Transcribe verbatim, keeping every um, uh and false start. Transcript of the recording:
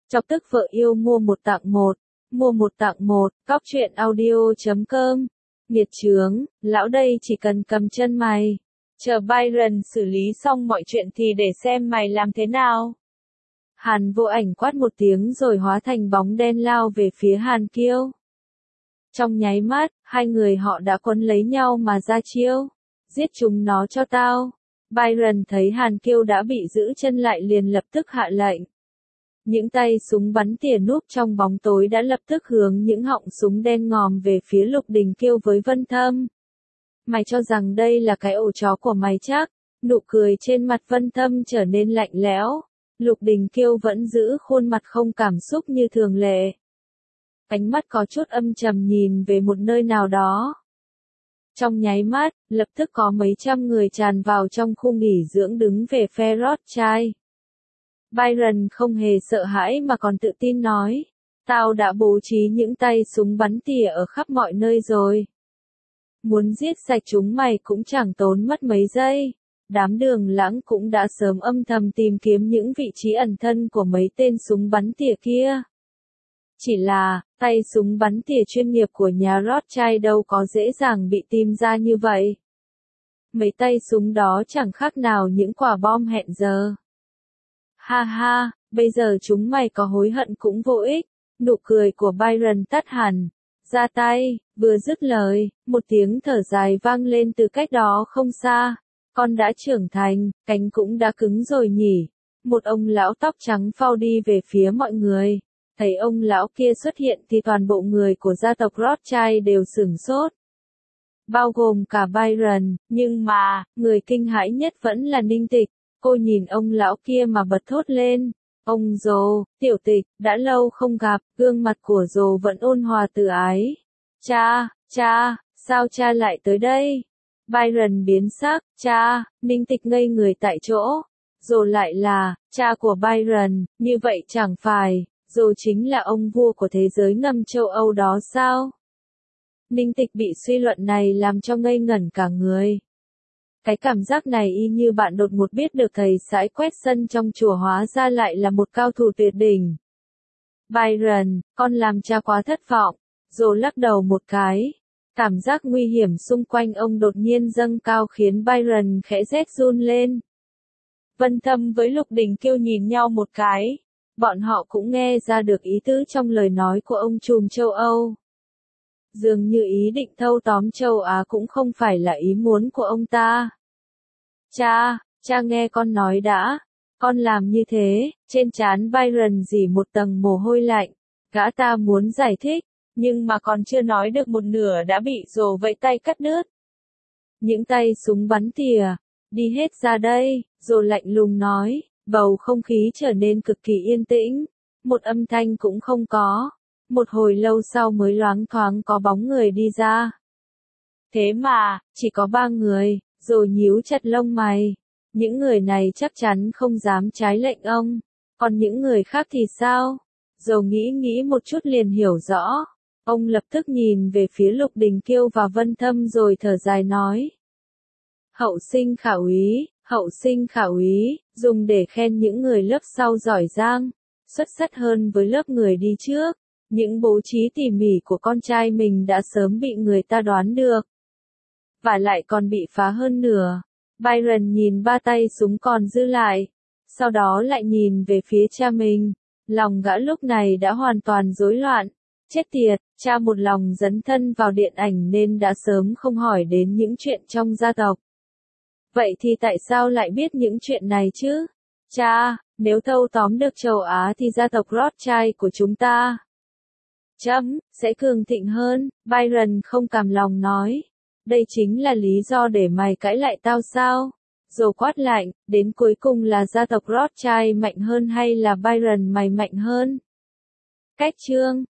Chọc tức vợ yêu mua một tặng một, mua một tặng một, cóc truyện audio chấm com. Nghiệt chướng, lão đây chỉ cần cầm chân mày. Chờ Byron xử lý xong mọi chuyện thì để xem mày làm thế nào. Hàn Vô Ảnh quát một tiếng rồi hóa thành bóng đen lao về phía Hàn Kiêu. Trong nháy mắt, hai người họ đã quấn lấy nhau mà ra chiêu. Giết chúng nó cho tao. Byron thấy Hàn Kiêu đã bị giữ chân lại liền lập tức hạ lệnh. Những tay súng bắn tỉa núp trong bóng tối đã lập tức hướng những họng súng đen ngòm về phía Lục Đình Kiêu với Vân Thâm. Mày cho rằng đây là cái ổ chó của mày chắc? Nụ cười trên mặt Vân Thâm trở nên lạnh lẽo. Lục Đình Kiêu vẫn giữ khuôn mặt không cảm xúc như thường lệ. Ánh mắt có chút âm trầm nhìn về một nơi nào đó. Trong nháy mắt, lập tức có mấy trăm người tràn vào trong khu nghỉ dưỡng đứng về phe Rothschild. Byron không hề sợ hãi mà còn tự tin nói, tao đã bố trí những tay súng bắn tỉa ở khắp mọi nơi rồi. Muốn giết sạch chúng mày cũng chẳng tốn mất mấy giây. Đám Đường Lãng cũng đã sớm âm thầm tìm kiếm những vị trí ẩn thân của mấy tên súng bắn tỉa kia. Chỉ là, tay súng bắn tỉa chuyên nghiệp của nhà Rothschild đâu có dễ dàng bị tìm ra như vậy. Mấy tay súng đó chẳng khác nào những quả bom hẹn giờ. Ha ha, bây giờ chúng mày có hối hận cũng vô ích. Nụ cười của Byron tắt hẳn. Ra tay, vừa dứt lời, một tiếng thở dài vang lên từ cách đó không xa. Con đã trưởng thành, cánh cũng đã cứng rồi nhỉ. Một ông lão tóc trắng phao đi về phía mọi người. Thấy ông lão kia xuất hiện thì toàn bộ người của gia tộc Rothschild đều sửng sốt. Bao gồm cả Byron, nhưng mà, người kinh hãi nhất vẫn là Ninh Tịch. Cô nhìn ông lão kia mà bật thốt lên. Ông Dồ, Tiểu Tịch, đã lâu không gặp, gương mặt của Dồ vẫn ôn hòa từ ái. Cha, cha, sao cha lại tới đây? Byron biến sắc, cha, Ninh Tịch ngây người tại chỗ. Dồ lại là, cha của Byron, như vậy chẳng phải, Dồ chính là ông vua của thế giới ngầm châu Âu đó sao? Ninh Tịch bị suy luận này làm cho ngây ngẩn cả người. Cái cảm giác này y như bạn đột ngột biết được thầy sãi quét sân trong chùa hóa ra lại là một cao thủ tuyệt đỉnh. Byron, con làm cha quá thất vọng. Dồ lắc đầu một cái. Cảm giác nguy hiểm xung quanh ông đột nhiên dâng cao khiến Byron khẽ rét run lên. Vân Thâm với Lục Đình Kiêu nhìn nhau một cái. Bọn họ cũng nghe ra được ý tứ trong lời nói của ông trùm châu Âu. Dường như ý định thâu tóm châu Á cũng không phải là ý muốn của ông ta. Cha, cha nghe con nói đã. Con làm như thế, trên trán Byron rỉ một tầng mồ hôi lạnh. Gã ta muốn giải thích, nhưng mà còn chưa nói được một nửa đã bị Dồ vẫy tay cắt đứt. Những tay súng bắn tỉa, đi hết ra đây, Dồ lạnh lùng nói, bầu không khí trở nên cực kỳ yên tĩnh, một âm thanh cũng không có. Một hồi lâu sau mới loáng thoáng có bóng người đi ra. Thế mà, chỉ có ba người, rồi nhíu chặt lông mày. Những người này chắc chắn không dám trái lệnh ông. Còn những người khác thì sao? Rồi nghĩ nghĩ một chút liền hiểu rõ. Ông lập tức nhìn về phía Lục Đình Kiêu và Vân Thâm rồi thở dài nói. Hậu sinh khả úy, hậu sinh khả úy, dùng để khen những người lớp sau giỏi giang, xuất sắc hơn với lớp người đi trước. Những bố trí tỉ mỉ của con trai mình đã sớm bị người ta đoán được. Và lại còn bị phá hơn nửa. Byron nhìn ba tay súng còn dư lại. Sau đó lại nhìn về phía cha mình. Lòng gã lúc này đã hoàn toàn rối loạn. Chết tiệt, cha một lòng dấn thân vào điện ảnh nên đã sớm không hỏi đến những chuyện trong gia tộc. Vậy thì tại sao lại biết những chuyện này chứ? Cha, nếu thâu tóm được châu Á thì gia tộc Rothschild của chúng ta chấm, sẽ cường thịnh hơn, Byron không cam lòng nói. Đây chính là lý do để mày cãi lại tao sao? Dồ quát lạnh, đến cuối cùng là gia tộc Rothschild mạnh hơn hay là Byron mày mạnh hơn? Cách chương